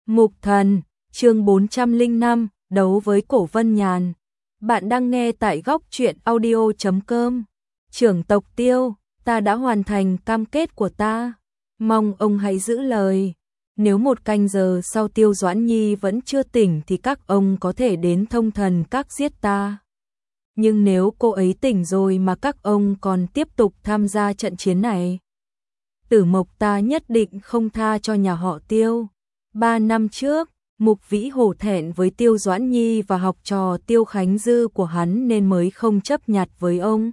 Mục Thần, chương 405, đấu với Cổ Vân Nhàn. Bạn đang nghe tại góc truyện audio.com. Trưởng tộc Tiêu, ta đã hoàn thành cam kết của ta. Mong ông hãy giữ lời. Nếu 1 canh giờ sau Tiêu Doãn Nhi vẫn chưa tỉnh thì các ông có thể đến Thông Thần Các giết ta. Nhưng nếu cô ấy tỉnh rồi mà các ông còn tiếp tục tham gia trận chiến này, Tử Mộc ta nhất định không tha cho nhà họ Tiêu. 3 năm trước, Mục Vĩ hổ thẹn với Tiêu Doãn Nhi và học trò Tiêu Khánh Dư của hắn nên mới không chấp nhặt với ông.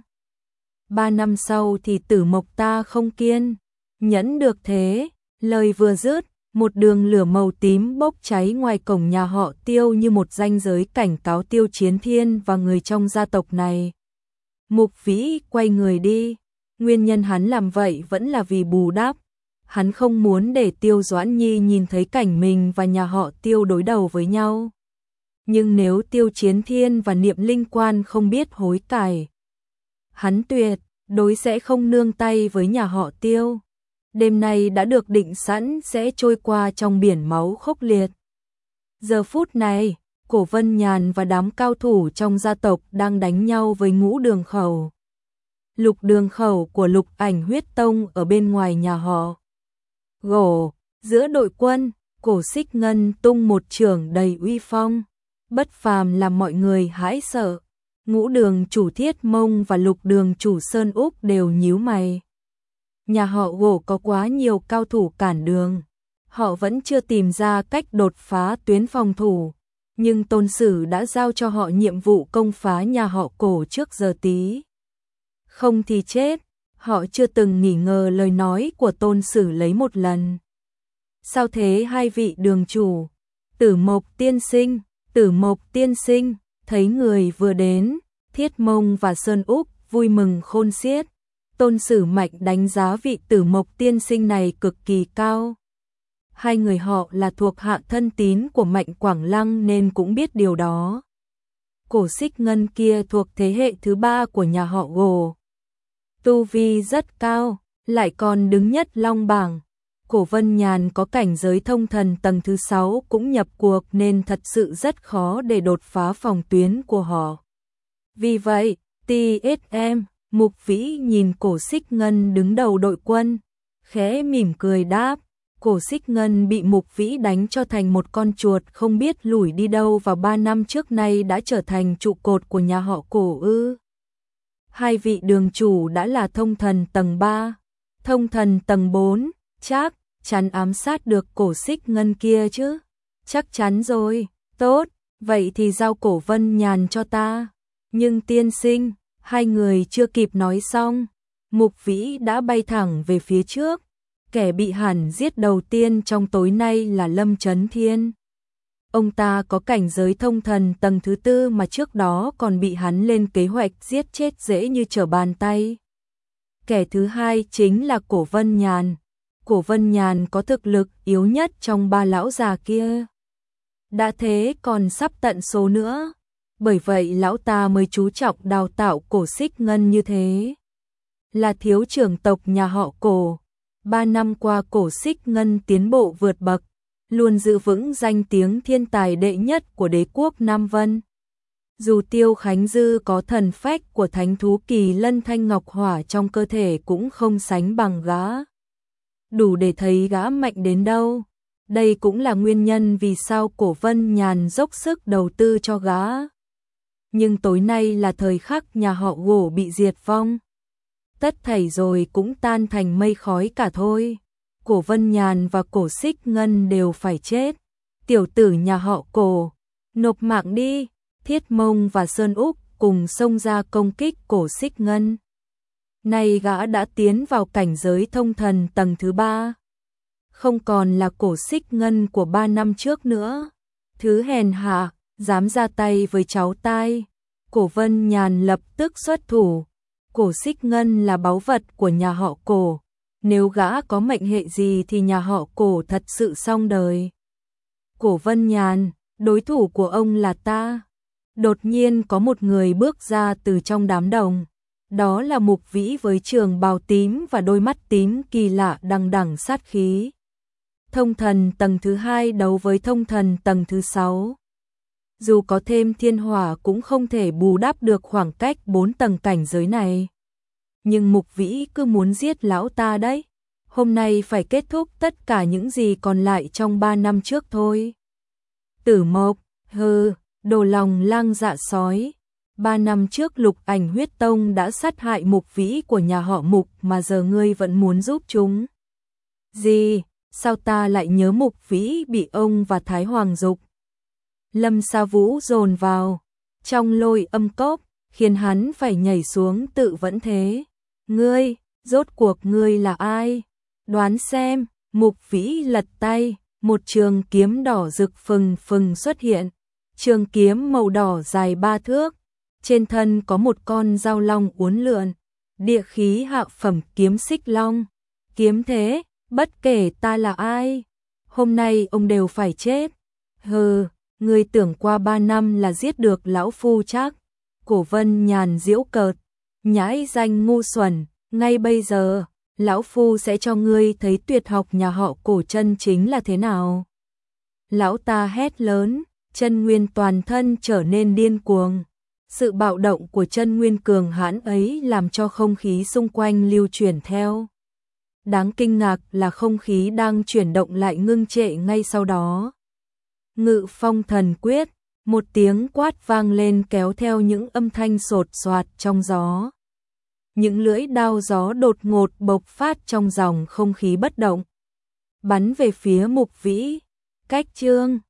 3 năm sau thì Tử Mộc ta không kiên nhẫn được thế. Lời vừa dứt, một đường lửa màu tím bốc cháy ngoài cổng nhà họ Tiêu như một ranh giới cảnh cáo Tiêu Chiến Thiên và người trong gia tộc này. Mục Vĩ quay người đi. Nguyên nhân hắn làm vậy vẫn là vì bù đắp. Hắn không muốn để Tiêu Doãn Nhi nhìn thấy cảnh mình và nhà họ Tiêu đối đầu với nhau. Nhưng nếu Tiêu Chiến Thiên và Niệm Linh Quan không biết hối cải, hắn tuyệt đối sẽ không nương tay với nhà họ Tiêu. Đêm nay đã được định sẵn sẽ trôi qua trong biển máu khốc liệt. Giờ phút này, Cổ Vân Nhàn và đám cao thủ trong gia tộc đang đánh nhau với Ngũ Đường Khẩu. Lục Đường Khẩu của Lục Ảnh Huyết Tông ở bên ngoài nhà họ Gổ. Giữa đội quân, Cổ Xích Ngân tung một chưởng đầy uy phong, bất phàm làm mọi người hãi sợ. Ngũ Đường chủ Thiết Mông và Lục Đường chủ Sơn Úc đều nhíu mày. Nhà họ Gổ có quá nhiều cao thủ cản đường, họ vẫn chưa tìm ra cách đột phá tuyến phòng thủ, nhưng Tôn Sử đã giao cho họ nhiệm vụ công phá nhà họ Cổ trước giờ tí. Không thì chết. Họ chưa từng nghỉ ngờ lời nói của Tôn Sử lấy một lần. Sao thế hai vị đường chủ? Tử Mộc tiên sinh, thấy người vừa đến, Thiết Mông và Sơn Úc vui mừng khôn xiết. Tôn Sử mạnh đánh giá vị Tử Mộc tiên sinh này cực kỳ cao. Hai người họ là thuộc hạ thân tín của Mạnh Quảng Lăng nên cũng biết điều đó. Cổ Xích Ngân kia thuộc thế hệ thứ 3 của nhà họ Gồ. Tu vi rất cao, lại còn đứng nhất long bảng. Cổ Vân Nhàn có cảnh giới thông thần tầng thứ 6 cũng nhập cuộc nên thật sự rất khó để đột phá phòng tuyến của họ. Vì vậy, TSM, Mục Vĩ nhìn Cổ Xích Ngân đứng đầu đội quân, khẽ mỉm cười đáp. Cổ Xích Ngân bị Mục Vĩ đánh cho thành một con chuột không biết lủi đi đâu vào 3 năm trước nay đã trở thành trụ cột của nhà họ Cổ ư? Hai vị đường chủ đã là thông thần tầng 3, thông thần tầng 4, chắc chắn ám sát được Cổ Xích Ngân kia chứ? Chắc chắn rồi, tốt, vậy thì giao Cổ Vân Nhàn cho ta. Nhưng tiên sinh, hai người chưa kịp nói xong, Mục Vĩ đã bay thẳng về phía trước. Kẻ bị hẳn giết đầu tiên trong tối nay là Lâm Chấn Thiên. Ông ta có cảnh giới thông thần tầng thứ 4 mà trước đó còn bị hắn lên kế hoạch giết chết dễ như trở bàn tay. Kẻ thứ hai chính là Cổ Vân Nhàn. Cổ Vân Nhàn có thực lực yếu nhất trong 3 lão già kia. Đã thế còn sắp tận số nữa. Bởi vậy lão ta mới chú trọng đào tạo Cổ Xích Ngân như thế. Là thiếu trưởng tộc nhà họ Cổ. 3 năm qua Cổ Xích Ngân tiến bộ vượt bậc, luôn giữ vững danh tiếng thiên tài đệ nhất của đế quốc Nam Vân. Dù Tiêu Khánh Dư có thần phách của thánh thú Kỳ Lân Thanh Ngọc Hỏa trong cơ thể cũng không sánh bằng gã. Đủ để thấy gã mạnh đến đâu. Đây cũng là nguyên nhân vì sao Cổ Vân Nhàn dốc sức đầu tư cho gã. Nhưng tối nay là thời khắc nhà họ Gổ bị diệt vong. Tất thảy rồi cũng tan thành mây khói cả thôi. Cổ Vân Nhàn và Cổ Xích Ngân đều phải chết. Tiểu tử nhà họ Cổ, nộp mạng đi. Thiết Mông và Sơn Úc cùng xông ra công kích Cổ Xích Ngân. Nay gã đã tiến vào cảnh giới thông thần tầng thứ 3. Không còn là Cổ Xích Ngân của 3 năm trước nữa. Thứ hèn hạ, dám ra tay với cháu tai. Cổ Vân Nhàn lập tức xuất thủ. Cổ Xích Ngân là báu vật của nhà họ Cổ. Nếu gã có mệnh hệ gì thì nhà họ Cổ thật sự xong đời. Cổ Vân Nhàn, đối thủ của ông là ta. Đột nhiên có một người bước ra từ trong đám đông. Đó là Mục Vĩ với trường bào tím và đôi mắt tím kỳ lạ đằng đằng sát khí. thông thần tầng thứ 2 đấu với thông thần tầng thứ 6. Dù có thêm thiên hỏa cũng không thể bù đắp được khoảng cách 4 tầng cảnh giới này. Nhưng Mục Vĩ cứ muốn giết lão ta đấy. Hôm nay phải kết thúc tất cả những gì còn lại trong 3 năm trước thôi. Tử Mộc, đồ lòng lang dạ sói. 3 năm trước Lục Ảnh Huyết Tông đã sát hại Mục Vĩ của nhà họ Mục mà giờ ngươi vẫn muốn giúp chúng. Gì? Sao ta lại nhớ Mục Vĩ bị ông và Thái Hoàng giục? Lâm Sa Vũ dồn vào trong lôi âm cốc, khiến hắn phải nhảy xuống tự vẫn thế. Ngươi, rốt cuộc ngươi là ai? Đoán xem. Mục Vĩ lật tay, một trường kiếm đỏ rực phừng phừng xuất hiện. Trường kiếm màu đỏ dài 3 thước, trên thân có một con dao long uốn lượn, địa khí hạ phẩm kiếm xích long. Kiếm thế, bất kể ta là ai, hôm nay ông đều phải chết. Ngươi tưởng qua 3 năm là giết được lão phu chắc? Cổ Vân Nhàn giễu cợt, nhãi danh ngu xuẩn, ngay bây giờ, lão phu sẽ cho ngươi thấy tuyệt học nhà họ Cổ chân chính là thế nào. Lão ta hét lớn, chân nguyên toàn thân trở nên điên cuồng. Sự bạo động của chân nguyên cường hãn ấy làm cho không khí xung quanh lưu chuyển theo. Đáng kinh ngạc là không khí đang chuyển động lại ngưng trệ ngay sau đó. Ngự Phong Thần Quyết, một tiếng quát vang lên kéo theo những âm thanh sột soạt trong gió. Những lưỡi đao gió đột ngột bộc phát trong dòng không khí bất động, bắn về phía Mục Vĩ. Cách chương